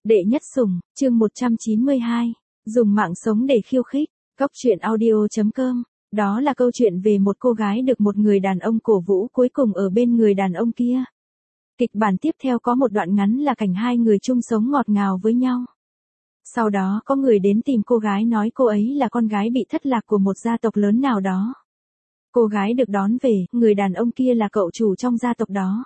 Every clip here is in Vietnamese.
Đệ nhất sủng, chương 192. Dùng mạng sống để khiêu khích. Cóc truyện audio.com. Đó là câu chuyện về một cô gái được một người đàn ông cổ vũ cuối cùng ở bên người đàn ông kia. Kịch bản tiếp theo có một đoạn ngắn là cảnh hai người chung sống ngọt ngào với nhau. Sau đó có người đến tìm cô gái nói cô ấy là con gái bị thất lạc của một gia tộc lớn nào đó. Cô gái được đón về, người đàn ông kia là cậu chủ trong gia tộc đó.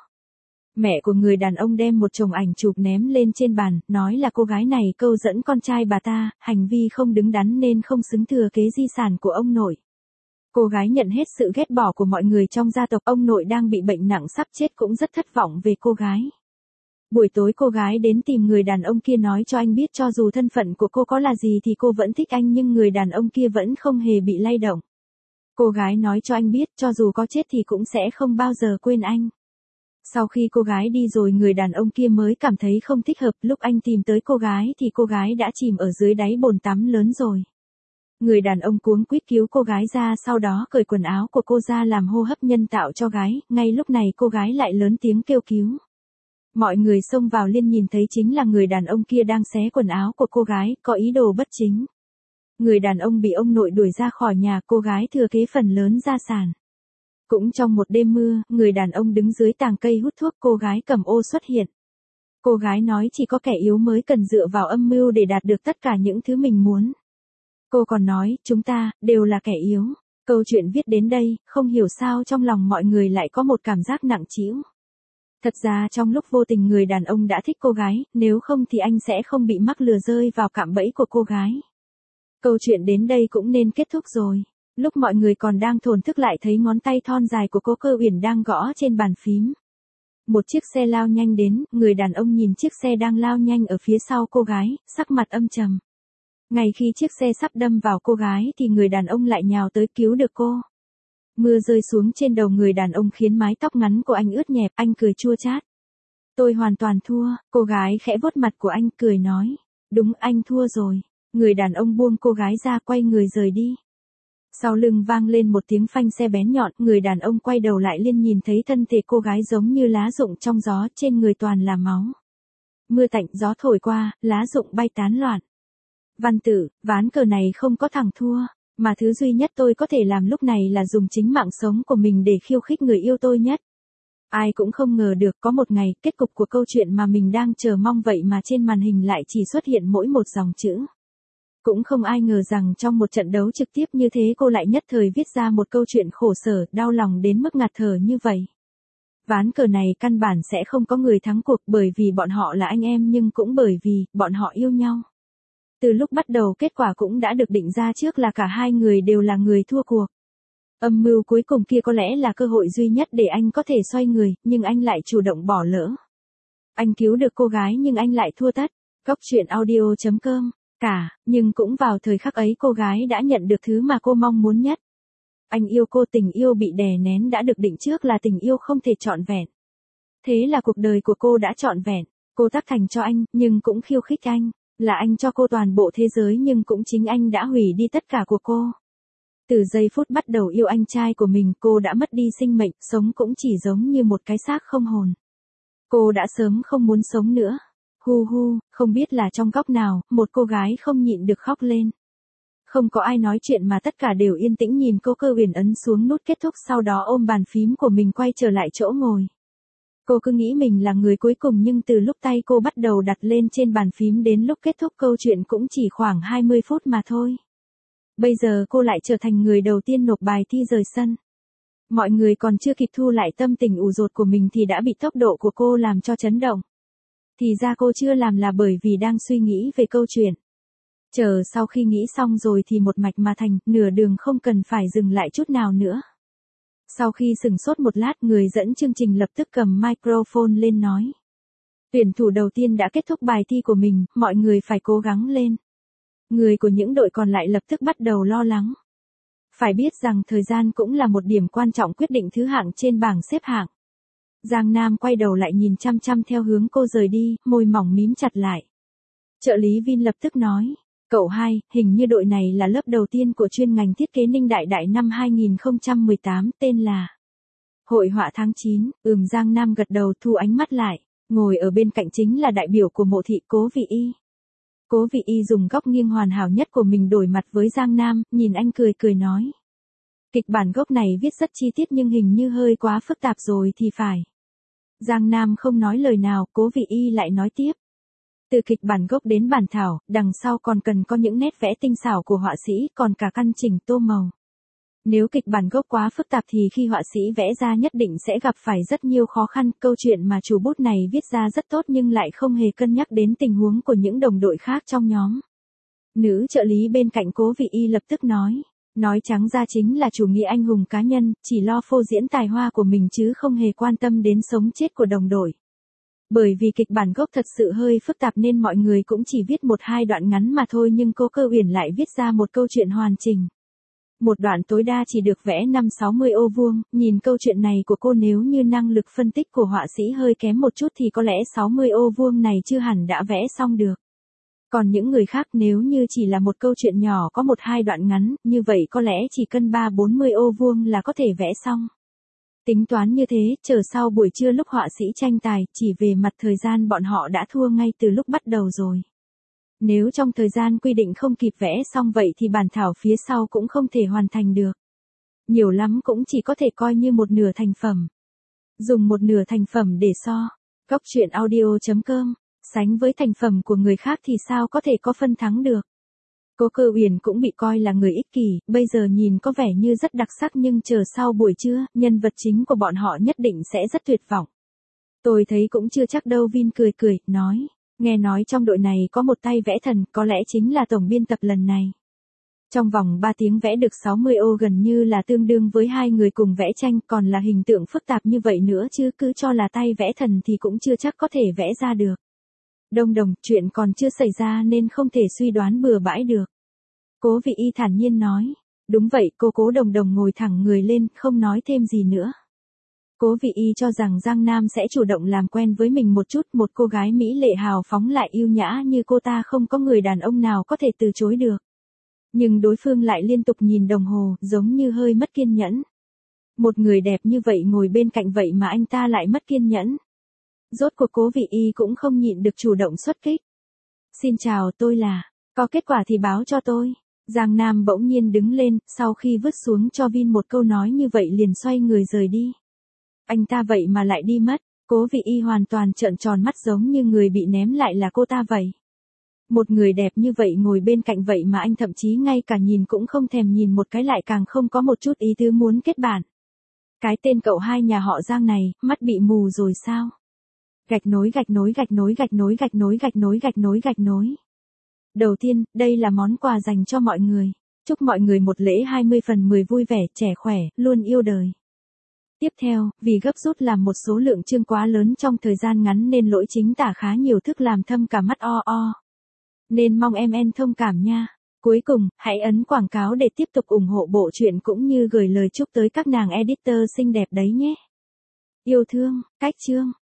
Mẹ của người đàn ông đem một chồng ảnh chụp ném lên trên bàn, nói là cô gái này câu dẫn con trai bà ta, hành vi không đứng đắn nên không xứng thừa kế di sản của ông nội. Cô gái nhận hết sự ghét bỏ của mọi người trong gia tộc, ông nội đang bị bệnh nặng sắp chết cũng rất thất vọng về cô gái. Buổi tối cô gái đến tìm người đàn ông kia nói cho anh biết cho dù thân phận của cô có là gì thì cô vẫn thích anh, nhưng người đàn ông kia vẫn không hề bị lay động. Cô gái nói cho anh biết cho dù có chết thì cũng sẽ không bao giờ quên anh. Sau khi cô gái đi rồi người đàn ông kia mới cảm thấy không thích hợp, lúc anh tìm tới cô gái thì cô gái đã chìm ở dưới đáy bồn tắm lớn rồi. Người đàn ông cuống quýt cứu cô gái ra, sau đó cởi quần áo của cô ra làm hô hấp nhân tạo cho gái, ngay lúc này cô gái lại lớn tiếng kêu cứu. Mọi người xông vào liền nhìn thấy chính là người đàn ông kia đang xé quần áo của cô gái, có ý đồ bất chính. Người đàn ông bị ông nội đuổi ra khỏi nhà, cô gái thừa kế phần lớn gia sản. Cũng trong một đêm mưa, người đàn ông đứng dưới tàng cây hút thuốc, cô gái cầm ô xuất hiện. Cô gái nói chỉ có kẻ yếu mới cần dựa vào âm mưu để đạt được tất cả những thứ mình muốn. Cô còn nói, chúng ta, đều là kẻ yếu. Câu chuyện viết đến đây, không hiểu sao trong lòng mọi người lại có một cảm giác nặng trĩu. Thật ra trong lúc vô tình người đàn ông đã thích cô gái, nếu không thì anh sẽ không bị mắc lừa rơi vào cạm bẫy của cô gái. Câu chuyện đến đây cũng nên kết thúc rồi. Lúc mọi người còn đang thổn thức lại thấy ngón tay thon dài của cô Cơ Uyển đang gõ trên bàn phím. Một chiếc xe lao nhanh đến, người đàn ông nhìn chiếc xe đang lao nhanh ở phía sau cô gái, sắc mặt âm trầm. Ngay khi chiếc xe sắp đâm vào cô gái thì người đàn ông lại nhào tới cứu được cô. Mưa rơi xuống trên đầu người đàn ông khiến mái tóc ngắn của anh ướt nhẹp, anh cười chua chát. Tôi hoàn toàn thua, cô gái khẽ vuốt mặt của anh cười nói. Đúng, anh thua rồi. Người đàn ông buông cô gái ra quay người rời đi. Sau lưng vang lên một tiếng phanh xe bén nhọn, người đàn ông quay đầu lại liền nhìn thấy thân thể cô gái giống như lá rụng trong gió, trên người toàn là máu. Mưa tạnh gió thổi qua, lá rụng bay tán loạn. Văn tử, ván cờ này không có thằng thua, mà thứ duy nhất tôi có thể làm lúc này là dùng chính mạng sống của mình để khiêu khích người yêu tôi nhất. Ai cũng không ngờ được có một ngày, kết cục của câu chuyện mà mình đang chờ mong vậy mà trên màn hình lại chỉ xuất hiện mỗi một dòng chữ. Cũng không ai ngờ rằng trong một trận đấu trực tiếp như thế cô lại nhất thời viết ra một câu chuyện khổ sở, đau lòng đến mức ngạt thở như vậy. Ván cờ này căn bản sẽ không có người thắng cuộc bởi vì bọn họ là anh em, nhưng cũng bởi vì bọn họ yêu nhau. Từ lúc bắt đầu kết quả cũng đã được định ra trước là cả hai người đều là người thua cuộc. Âm mưu cuối cùng kia có lẽ là cơ hội duy nhất để anh có thể xoay người, nhưng anh lại chủ động bỏ lỡ. Anh cứu được cô gái nhưng anh lại thua tất. Cóc truyện audio.com. Nhưng cũng vào thời khắc ấy cô gái đã nhận được thứ mà cô mong muốn nhất. Anh yêu cô, tình yêu bị đè nén đã được định trước là tình yêu không thể trọn vẹn. Thế là cuộc đời của cô đã trọn vẹn, cô tác thành cho anh, nhưng cũng khiêu khích anh, là anh cho cô toàn bộ thế giới nhưng cũng chính anh đã hủy đi tất cả của cô. Từ giây phút bắt đầu yêu anh trai của mình cô đã mất đi sinh mệnh, sống cũng chỉ giống như một cái xác không hồn. Cô đã sớm không muốn sống nữa. Hu hu, không biết là trong góc nào, một cô gái không nhịn được khóc lên. Không có ai nói chuyện mà tất cả đều yên tĩnh nhìn cô Cơ Uyển ấn xuống nút kết thúc, sau đó ôm bàn phím của mình quay trở lại chỗ ngồi. Cô cứ nghĩ mình là người cuối cùng nhưng từ lúc tay cô bắt đầu đặt lên trên bàn phím đến lúc kết thúc câu chuyện cũng chỉ khoảng 20 phút mà thôi. Bây giờ cô lại trở thành người đầu tiên nộp bài thi rời sân. Mọi người còn chưa kịp thu lại tâm tình ủ dột của mình thì đã bị tốc độ của cô làm cho chấn động. Thì ra cô chưa làm là bởi vì đang suy nghĩ về câu chuyện. Chờ sau khi nghĩ xong rồi thì một mạch mà thành, nửa đường không cần phải dừng lại chút nào nữa. Sau khi sửng sốt một lát, người dẫn chương trình lập tức cầm microphone lên nói. Tuyển thủ đầu tiên đã kết thúc bài thi của mình, mọi người phải cố gắng lên. Người của những đội còn lại lập tức bắt đầu lo lắng. Phải biết rằng thời gian cũng là một điểm quan trọng quyết định thứ hạng trên bảng xếp hạng. Giang Nam quay đầu lại nhìn chăm chăm theo hướng cô rời đi, môi mỏng mím chặt lại. Trợ lý Vin lập tức nói, cậu hai, hình như đội này là lớp đầu tiên của chuyên ngành thiết kế Ninh Đại Đại năm 2018, tên là Hội họa tháng 9, Giang Nam gật đầu thu ánh mắt lại. Ngồi ở bên cạnh chính là đại biểu của Mộ thị Cố Vị Y. Cố Vị Y dùng góc nghiêng hoàn hảo nhất của mình đối mặt với Giang Nam, nhìn anh cười cười nói. Kịch bản gốc này viết rất chi tiết nhưng hình như hơi quá phức tạp rồi thì phải. Giang Nam không nói lời nào, Cố Vị Y lại nói tiếp. Từ kịch bản gốc đến bản thảo, đằng sau còn cần có những nét vẽ tinh xảo của họa sĩ, còn cả căn chỉnh tô màu. Nếu kịch bản gốc quá phức tạp thì khi họa sĩ vẽ ra nhất định sẽ gặp phải rất nhiều khó khăn. Câu chuyện mà chủ bút này viết ra rất tốt nhưng lại không hề cân nhắc đến tình huống của những đồng đội khác trong nhóm. Nữ trợ lý bên cạnh Cố Vị Y lập tức nói. Nói trắng ra chính là chủ nghĩa anh hùng cá nhân, chỉ lo phô diễn tài hoa của mình chứ không hề quan tâm đến sống chết của đồng đội. Bởi vì kịch bản gốc thật sự hơi phức tạp nên mọi người cũng chỉ viết 1-2 đoạn ngắn mà thôi nhưng cô Cơ Uyển lại viết ra một câu chuyện hoàn chỉnh. Một đoạn tối đa chỉ được vẽ 5-60 ô vuông, nhìn câu chuyện này của cô nếu như năng lực phân tích của họa sĩ hơi kém một chút thì có lẽ 60 ô vuông này chưa hẳn đã vẽ xong được. Còn những người khác nếu như chỉ là một câu chuyện nhỏ có 1-2 đoạn ngắn, như vậy có lẽ chỉ cần 30-40 ô vuông là có thể vẽ xong. Tính toán như thế, chờ sau buổi trưa lúc họa sĩ tranh tài, chỉ về mặt thời gian bọn họ đã thua ngay từ lúc bắt đầu rồi. Nếu trong thời gian quy định không kịp vẽ xong vậy thì bản thảo phía sau cũng không thể hoàn thành được. Nhiều lắm cũng chỉ có thể coi như một nửa thành phẩm. Dùng một nửa thành phẩm để so. Góc truyện audio.com. Sánh với thành phẩm của người khác thì sao có thể có phân thắng được. Cô Cơ Uyển cũng bị coi là người ích kỷ, bây giờ nhìn có vẻ như rất đặc sắc nhưng chờ sau buổi trưa, nhân vật chính của bọn họ nhất định sẽ rất tuyệt vọng. Tôi thấy cũng chưa chắc đâu. Vin cười cười, nói. Nghe nói trong đội này có một tay vẽ thần, có lẽ chính là tổng biên tập lần này. Trong vòng 3 tiếng vẽ được 60 ô gần như là tương đương với 2 người cùng vẽ tranh, còn là hình tượng phức tạp như vậy nữa chứ cứ cho là tay vẽ thần thì cũng chưa chắc có thể vẽ ra được. Đông đồng, chuyện còn chưa xảy ra nên không thể suy đoán bừa bãi được. Cố Vị Y thản nhiên nói. Đúng vậy, cô Cố Đồng Đồng ngồi thẳng người lên, không nói thêm gì nữa. Cố Vị Y cho rằng Giang Nam sẽ chủ động làm quen với mình một chút, một cô gái mỹ lệ hào phóng lại yêu nhã như cô ta không có người đàn ông nào có thể từ chối được. Nhưng đối phương lại liên tục nhìn đồng hồ, giống như hơi mất kiên nhẫn. Một người đẹp như vậy ngồi bên cạnh vậy mà anh ta lại mất kiên nhẫn. Rốt cuộc Cố Vị Y cũng không nhịn được chủ động xuất kích. Xin chào, tôi là, có kết quả thì báo cho tôi. Giang Nam bỗng nhiên đứng lên, sau khi vứt xuống cho Vin một câu nói như vậy liền xoay người rời đi. Anh ta vậy mà lại đi mất, Cố Vị Y hoàn toàn trợn tròn mắt giống như người bị ném lại là cô ta vậy. Một người đẹp như vậy ngồi bên cạnh vậy mà anh thậm chí ngay cả nhìn cũng không thèm nhìn một cái, lại càng không có một chút ý tứ muốn kết bạn. Cái tên cậu hai nhà họ Giang này, mắt bị mù rồi sao? Gạch nối gạch nối gạch nối gạch nối gạch nối gạch nối gạch nối gạch nối. Đầu tiên, đây là món quà dành cho mọi người. Chúc mọi người một lễ 20/10 vui vẻ, trẻ khỏe, luôn yêu đời. Tiếp theo, vì gấp rút làm một số lượng chương quá lớn trong thời gian ngắn nên lỗi chính tả khá nhiều, thức làm thâm cả mắt o. Nên mong em thông cảm nha. Cuối cùng, hãy ấn quảng cáo để tiếp tục ủng hộ bộ truyện cũng như gửi lời chúc tới các nàng editor xinh đẹp đấy nhé. Yêu thương, Cách Chương.